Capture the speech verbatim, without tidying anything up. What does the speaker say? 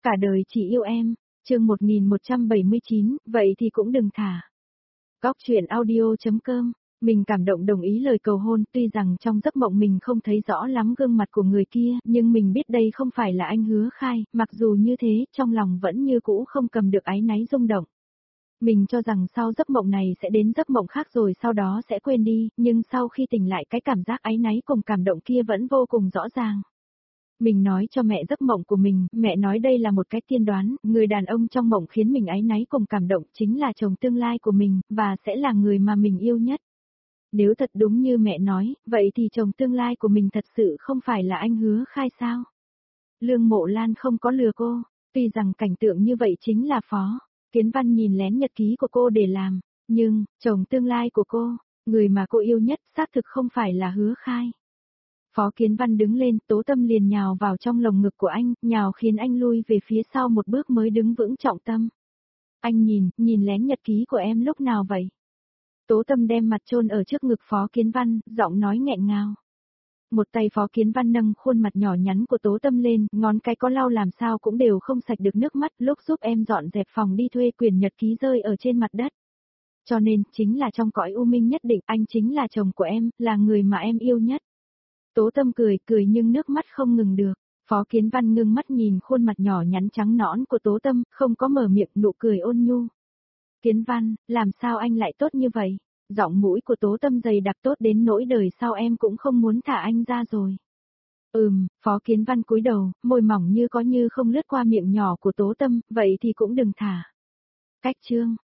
cả đời chỉ yêu em. Chương một nghìn một trăm bảy mươi chín, vậy thì cũng đừng thả. Góc truyện audio.com. Mình cảm động đồng ý lời cầu hôn, tuy rằng trong giấc mộng mình không thấy rõ lắm gương mặt của người kia, nhưng mình biết đây không phải là anh Hứa Khai, mặc dù như thế, trong lòng vẫn như cũ không cầm được áy náy rung động. Mình cho rằng sau giấc mộng này sẽ đến giấc mộng khác rồi sau đó sẽ quên đi, nhưng sau khi tỉnh lại cái cảm giác áy náy cùng cảm động kia vẫn vô cùng rõ ràng. Mình nói cho mẹ giấc mộng của mình, mẹ nói đây là một cái tiên đoán, người đàn ông trong mộng khiến mình áy náy cùng cảm động chính là chồng tương lai của mình, và sẽ là người mà mình yêu nhất. Nếu thật đúng như mẹ nói, vậy thì chồng tương lai của mình thật sự không phải là anh Hứa Khai sao? Lương Mộ Lan không có lừa cô, tuy rằng cảnh tượng như vậy chính là Phó Kiến Văn nhìn lén nhật ký của cô để làm, nhưng, chồng tương lai của cô, người mà cô yêu nhất xác thực không phải là Hứa Khai. Phó Kiến Văn đứng lên, Tố Tâm liền nhào vào trong lồng ngực của anh, nhào khiến anh lui về phía sau một bước mới đứng vững trọng tâm. Anh nhìn, nhìn lén nhật ký của em lúc nào vậy? Tố Tâm đem mặt chôn ở trước ngực Phó Kiến Văn, giọng nói nghẹn ngào. Một tay Phó Kiến Văn nâng khuôn mặt nhỏ nhắn của Tố Tâm lên, ngón cái có lau làm sao cũng đều không sạch được nước mắt, lúc giúp em dọn dẹp phòng đi thuê quyển nhật ký rơi ở trên mặt đất. Cho nên, chính là trong cõi u minh nhất định, anh chính là chồng của em, là người mà em yêu nhất. Tố Tâm cười, cười nhưng nước mắt không ngừng được. Phó Kiến Văn ngưng mắt nhìn khuôn mặt nhỏ nhắn trắng nõn của Tố Tâm, không có mở miệng, nụ cười ôn nhu. Kiến Văn, làm sao anh lại tốt như vậy? Giọng mũi của Tố Tâm dày đặc tốt đến nỗi đời sau em cũng không muốn thả anh ra rồi. Ừm, Phó Kiến Văn cúi đầu, môi mỏng như có như không lướt qua miệng nhỏ của Tố Tâm, vậy thì cũng đừng thả. Cách chương.